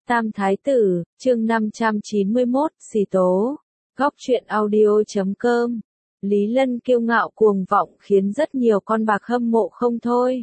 Tam Thái Tử, chương 591, xì tố. Góc truyện audio.com. Lý Lân kiêu ngạo cuồng vọng khiến rất nhiều con bạc hâm mộ không thôi.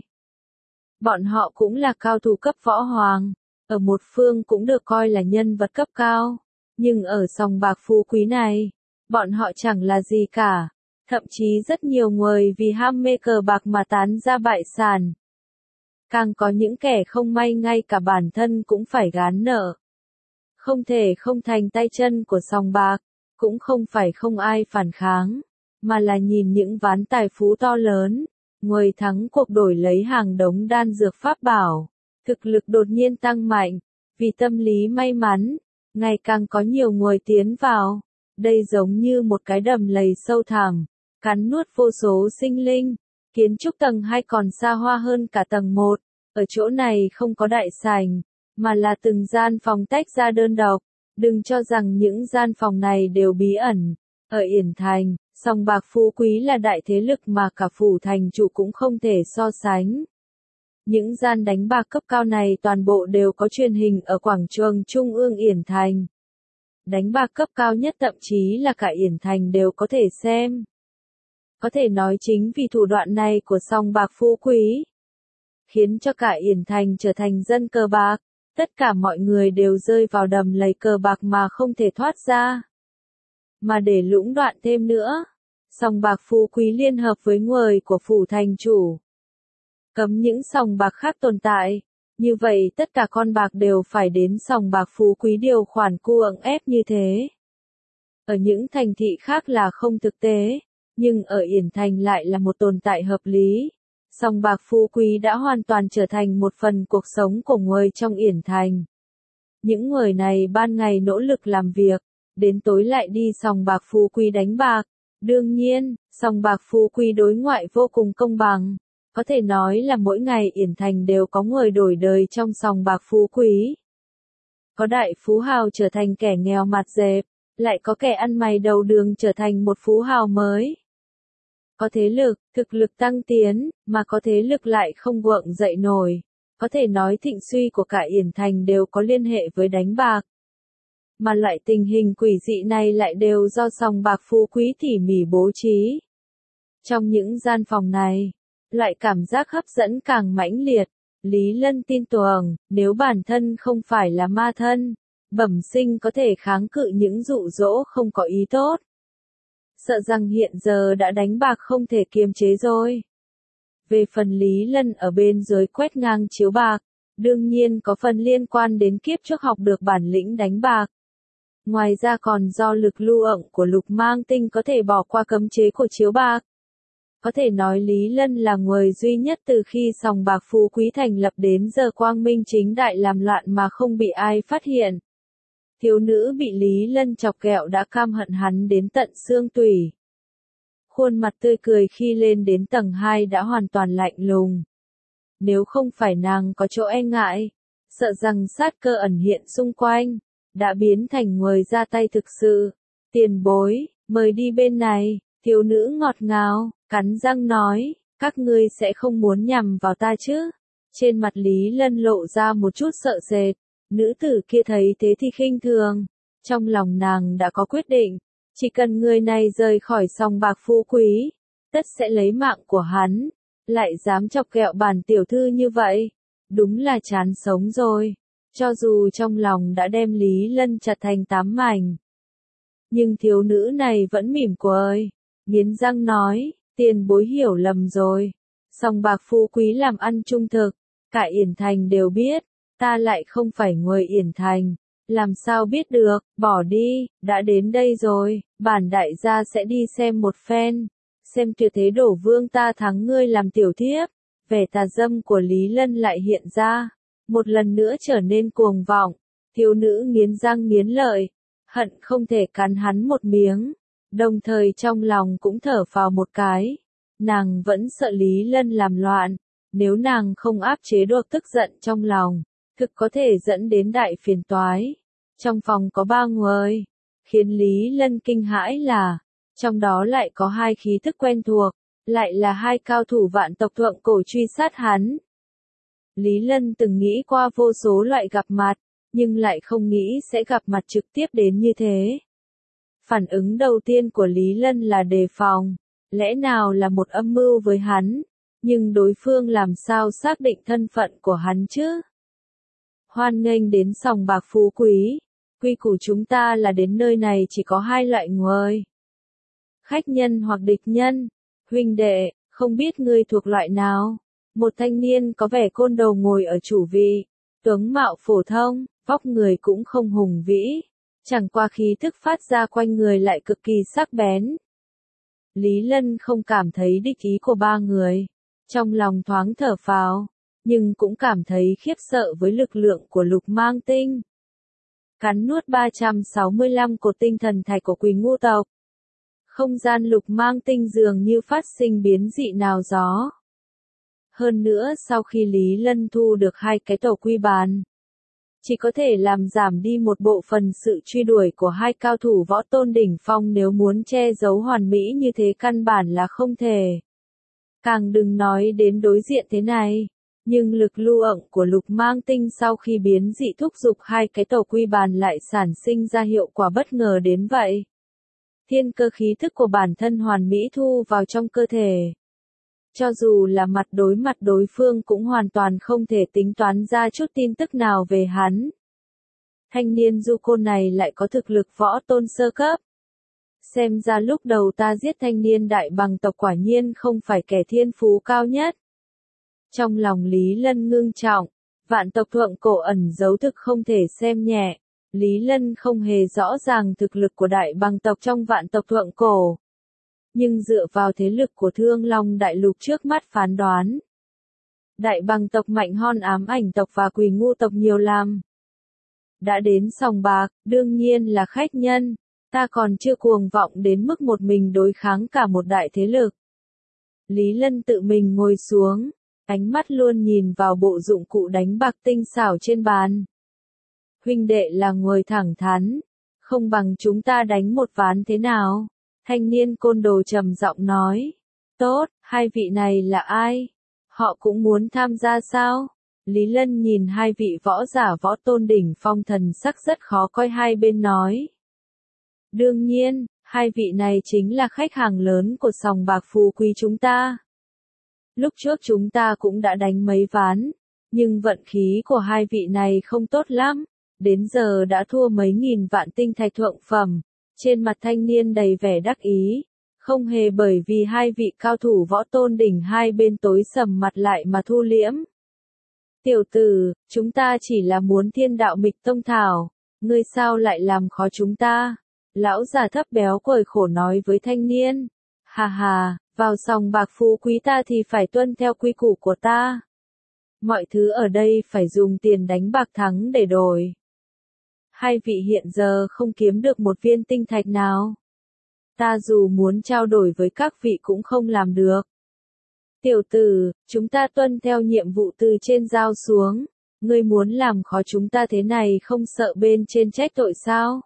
Bọn họ cũng là cao thủ cấp võ hoàng, ở một phương cũng được coi là nhân vật cấp cao, nhưng ở sòng bạc phú quý này, bọn họ chẳng là gì cả, thậm chí rất nhiều người vì ham mê cờ bạc mà tán ra bại sản. Càng có những kẻ không may ngay cả bản thân cũng phải gán nợ. Không thể không thành tay chân của sòng bạc, cũng không phải không ai phản kháng, mà là nhìn những ván tài phú to lớn, người thắng cuộc đổi lấy hàng đống đan dược pháp bảo, thực lực đột nhiên tăng mạnh, vì tâm lý may mắn, ngày càng có nhiều người tiến vào, đây giống như một cái đầm lầy sâu thẳm, cắn nuốt vô số sinh linh. Kiến trúc tầng 2 còn xa hoa hơn cả tầng 1, ở chỗ này không có đại sảnh, mà là từng gian phòng tách ra đơn độc, đừng cho rằng những gian phòng này đều bí ẩn. Ở Yển Thành, sòng bạc phú quý là đại thế lực mà cả phủ thành chủ cũng không thể so sánh. Những gian đánh bạc cấp cao này toàn bộ đều có truyền hình ở quảng trường Trung ương Yển Thành. Đánh bạc cấp cao nhất thậm chí là cả Yển Thành đều có thể xem. Có thể nói chính vì thủ đoạn này của sòng bạc phú quý, khiến cho cả Yển Thành trở thành dân cờ bạc, tất cả mọi người đều rơi vào đầm lầy cờ bạc mà không thể thoát ra. Mà để lũng đoạn thêm nữa, sòng bạc phú quý liên hợp với người của phủ thành chủ, cấm những sòng bạc khác tồn tại, như vậy tất cả con bạc đều phải đến sòng bạc phú quý điều khoản cưỡng ép như thế. Ở những thành thị khác là không thực tế, nhưng ở Yển Thành lại là một tồn tại hợp lý. Sòng bạc phú quý đã hoàn toàn trở thành một phần cuộc sống của người trong Yển Thành. Những người này ban ngày nỗ lực làm việc, đến tối lại đi sòng bạc phú quý đánh bạc. Đương nhiên, sòng bạc phú quý đối ngoại vô cùng công bằng. Có thể nói là mỗi ngày Yển Thành đều có người đổi đời trong sòng bạc phú quý. Có đại phú hào trở thành kẻ nghèo mặt dẹp, lại có kẻ ăn mày đầu đường trở thành một phú hào mới. Có thế lực, thực lực tăng tiến, mà có thế lực lại không gượng dậy nổi. Có thể nói thịnh suy của cả Yển Thành đều có liên hệ với đánh bạc. Mà loại tình hình quỷ dị này lại đều do sòng bạc phú quý tỉ mỉ bố trí. Trong những gian phòng này, loại cảm giác hấp dẫn càng mãnh liệt. Lý Lân tin tưởng, nếu bản thân không phải là ma thân, bẩm sinh có thể kháng cự những dụ dỗ không có ý tốt. Sợ rằng hiện giờ đã đánh bạc không thể kiềm chế rồi. Về phần Lý Lân ở bên dưới quét ngang chiếu bạc, đương nhiên có phần liên quan đến kiếp trước học được bản lĩnh đánh bạc. Ngoài ra còn do lực lưu ẩn của Lục Mang Tinh có thể bỏ qua cấm chế của chiếu bạc. Có thể nói Lý Lân là người duy nhất từ khi sòng bạc phú quý thành lập đến giờ quang minh chính đại làm loạn mà không bị ai phát hiện. Thiếu nữ bị Lý Lân chọc ghẹo đã căm hận hắn đến tận xương tủy. Khuôn mặt tươi cười khi lên đến tầng 2 đã hoàn toàn lạnh lùng. Nếu không phải nàng có chỗ e ngại, sợ rằng sát cơ ẩn hiện xung quanh, đã biến thành người ra tay thực sự. Tiền bối, mời đi bên này, thiếu nữ ngọt ngào, cắn răng nói, các ngươi sẽ không muốn nhằm vào ta chứ. Trên mặt Lý Lân lộ ra một chút sợ sệt. Nữ tử kia thấy thế thì khinh thường, trong lòng nàng đã có quyết định, chỉ cần người này rời khỏi sòng bạc phú quý, tất sẽ lấy mạng của hắn, lại dám chọc ghẹo bản tiểu thư như vậy, đúng là chán sống rồi. Cho dù trong lòng đã đem Lý Lân chặt thành 8 mảnh, nhưng thiếu nữ này vẫn mỉm cười, nghiến răng nói, tiền bối hiểu lầm rồi, sòng bạc phú quý làm ăn trung thực, cả Yển Thành đều biết. Ta lại không phải người Yển Thành, làm sao biết được, bỏ đi, đã đến đây rồi, bản đại gia sẽ đi xem một phen, xem tuyệt thế đổ vương ta thắng ngươi làm tiểu thiếp. Vẻ tà dâm của Lý Lân lại hiện ra, một lần nữa trở nên cuồng vọng, thiếu nữ nghiến răng nghiến lợi, hận không thể cắn hắn một miếng, đồng thời trong lòng cũng thở phào một cái, nàng vẫn sợ Lý Lân làm loạn, nếu nàng không áp chế được tức giận trong lòng, thực có thể dẫn đến đại phiền toái. Trong phòng có 3 người, khiến Lý Lân kinh hãi là, trong đó lại có 2 khí thức quen thuộc, lại là 2 cao thủ vạn tộc thượng cổ truy sát hắn. Lý Lân từng nghĩ qua vô số loại gặp mặt, nhưng lại không nghĩ sẽ gặp mặt trực tiếp đến như thế. Phản ứng đầu tiên của Lý Lân là đề phòng, lẽ nào là một âm mưu với hắn, nhưng đối phương làm sao xác định thân phận của hắn chứ? Hoan nghênh đến sòng bạc Phú Quý, quy củ chúng ta là đến nơi này chỉ có hai loại người. Khách nhân hoặc địch nhân. Huynh đệ, không biết ngươi thuộc loại nào? Một thanh niên có vẻ côn đồ ngồi ở chủ vị, tướng mạo phổ thông, vóc người cũng không hùng vĩ, chẳng qua khí thức phát ra quanh người lại cực kỳ sắc bén. Lý Lân không cảm thấy địch ý của ba người, trong lòng thoáng thở phào, nhưng cũng cảm thấy khiếp sợ với lực lượng của Lục Mang Tinh. Cắn nuốt 365 cột tinh thần thạch của Quỳnh Ngưu tộc. Không gian Lục Mang Tinh dường như phát sinh biến dị nào gió. Hơn nữa sau khi Lý Lân thu được hai cái tổ quy bàn, chỉ có thể làm giảm đi một bộ phần sự truy đuổi của hai cao thủ võ tôn đỉnh phong, nếu muốn che giấu hoàn mỹ như thế căn bản là không thể. Càng đừng nói đến đối diện thế này, nhưng lực lưu ẩn của Lục Mang Tinh sau khi biến dị thúc giục hai cái tổ quy bàn lại sản sinh ra hiệu quả bất ngờ đến vậy. Thiên cơ khí thức của bản thân hoàn mỹ thu vào trong cơ thể. Cho dù là mặt đối phương cũng hoàn toàn không thể tính toán ra chút tin tức nào về hắn. Thanh niên du côn này lại có thực lực võ tôn sơ cấp. Xem ra lúc đầu ta giết thanh niên đại bằng tộc quả nhiên không phải kẻ thiên phú cao nhất. Trong lòng Lý Lân ngưng trọng, vạn tộc thượng cổ ẩn giấu thực không thể xem nhẹ. Lý Lân không hề rõ ràng thực lực của đại bằng tộc trong vạn tộc thượng cổ. Nhưng dựa vào thế lực của Thương Long Đại Lục trước mắt phán đoán, đại bằng tộc mạnh hơn Ám Ảnh tộc và Quỳ Ngưu tộc nhiều lắm. Đã đến sòng bạc, đương nhiên là khách nhân, ta còn chưa cuồng vọng đến mức một mình đối kháng cả một đại thế lực. Lý Lân tự mình ngồi xuống, ánh mắt luôn nhìn vào bộ dụng cụ đánh bạc tinh xảo trên bàn. Huynh đệ là người thẳng thắn, không bằng chúng ta đánh một ván thế nào? Thanh niên côn đồ trầm giọng nói. Tốt, hai vị này là ai? Họ cũng muốn tham gia sao? Lý Lân nhìn hai vị võ giả võ tôn đỉnh phong, thần sắc rất khó coi, hai bên nói. Đương nhiên, hai vị này chính là khách hàng lớn của sòng bạc Phú Quý chúng ta. Lúc trước chúng ta cũng đã đánh mấy ván, nhưng vận khí của hai vị này không tốt lắm, đến giờ đã thua mấy nghìn vạn tinh thạch thượng phẩm. Trên mặt thanh niên đầy vẻ đắc ý, không hề bởi vì hai vị cao thủ võ tôn đỉnh hai bên tối sầm mặt lại mà thu liễm. Tiểu tử, chúng ta chỉ là muốn Thiên Đạo Mịch Tông thảo, ngươi sao lại làm khó chúng ta? Lão già thấp béo cười khổ nói với thanh niên. Hà hà, vào sòng bạc Phú Quý ta thì phải tuân theo quy củ của ta. Mọi thứ ở đây phải dùng tiền đánh bạc thắng để đổi. Hai vị hiện giờ không kiếm được một viên tinh thạch nào. Ta dù muốn trao đổi với các vị cũng không làm được. Tiểu tử, chúng ta tuân theo nhiệm vụ từ trên giao xuống. Ngươi muốn làm khó chúng ta thế này không sợ bên trên trách tội sao?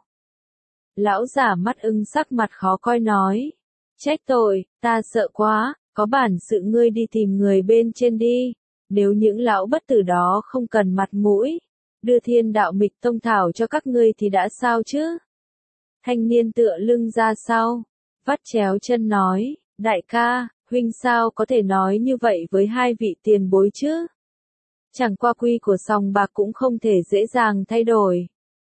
Lão giả mắt ưng sắc mặt khó coi nói. Trách tội, ta sợ quá, có bản sự ngươi đi tìm người bên trên đi. Nếu những lão bất tử đó không cần mặt mũi, đưa Thiên Đạo Mịch Tông thảo cho các ngươi thì đã sao chứ? Thanh niên tựa lưng ra sau, vắt chéo chân nói, đại ca, huynh sao có thể nói như vậy với hai vị tiền bối chứ? Chẳng qua quy của sòng bạc cũng không thể dễ dàng thay đổi.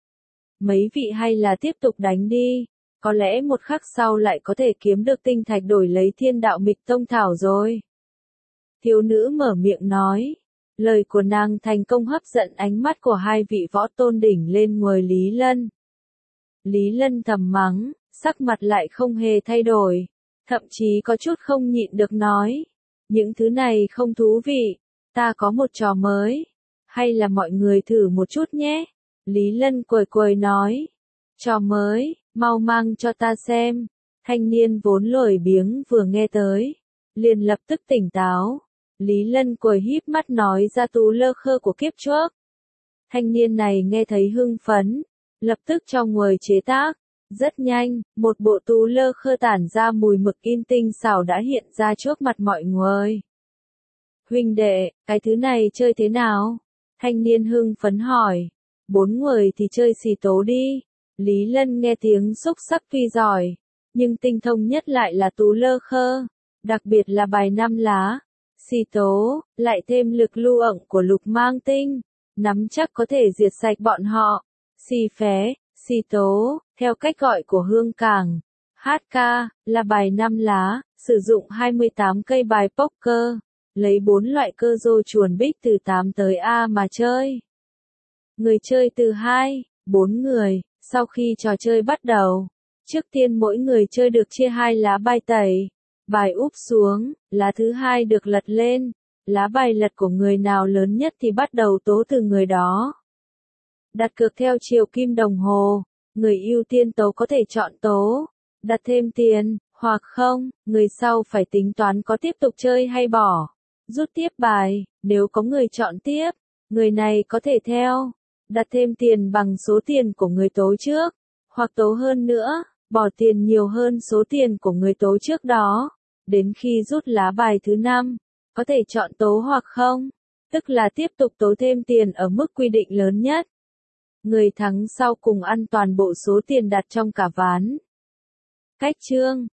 Mấy vị hay là tiếp tục đánh đi, có lẽ một khắc sau lại có thể kiếm được tinh thạch đổi lấy Thiên Đạo Mịch Tông thảo rồi. Thiếu nữ mở miệng nói. Lời của nàng thành công hấp dẫn ánh mắt của hai vị võ tôn đỉnh lên người Lý Lân. Lý Lân thầm mắng, sắc mặt lại không hề thay đổi, thậm chí có chút không nhịn được nói. Những thứ này không thú vị, ta có một trò mới. Hay là mọi người thử một chút nhé. Lý Lân cười cười nói. Trò mới, mau mang cho ta xem. Thanh niên vốn lười biếng vừa nghe tới, liền lập tức tỉnh táo. Lý Lân cười híp mắt nói ra tú lơ khơ của kiếp trước. Thanh niên này nghe thấy hưng phấn, lập tức cho người chế tác. Rất nhanh, một bộ tú lơ khơ tản ra mùi mực in tinh xảo đã hiện ra trước mặt mọi người. Huynh đệ, cái thứ này chơi thế nào? Thanh niên hưng phấn hỏi. 4 người thì chơi xì tố đi. Lý Lân nghe tiếng xúc sắc tuy giỏi, nhưng tinh thông nhất lại là Tú Lơ Khơ, đặc biệt là bài 5 lá. Xì tố, lại thêm lực lưu ẩn của Lục Mang Tinh, nắm chắc có thể diệt sạch bọn họ. Xì phé, xì tố, theo cách gọi của Hương Cảng, HK, là bài 5 lá, sử dụng 28 cây bài poker, lấy 4 loại cơ rô chuồn bích từ 8 tới A mà chơi. Người chơi từ 2, 4 người, sau khi trò chơi bắt đầu. Trước tiên mỗi người chơi được chia 2 lá bài tẩy. Bài úp xuống, lá thứ 2 được lật lên. Lá bài lật của người nào lớn nhất thì bắt đầu tố từ người đó. Đặt cược theo chiều kim đồng hồ. Người ưu tiên tố có thể chọn tố, đặt thêm tiền, hoặc không, người sau phải tính toán có tiếp tục chơi hay bỏ. Rút tiếp bài, nếu có người chọn tiếp, người này có thể theo, đặt thêm tiền bằng số tiền của người tố trước, hoặc tố hơn nữa, bỏ tiền nhiều hơn số tiền của người tố trước đó. Đến khi rút lá bài thứ 5, có thể chọn tố hoặc không, tức là tiếp tục tố thêm tiền ở mức quy định lớn nhất. Người thắng sau cùng ăn toàn bộ số tiền đặt trong cả ván. Cách chơi.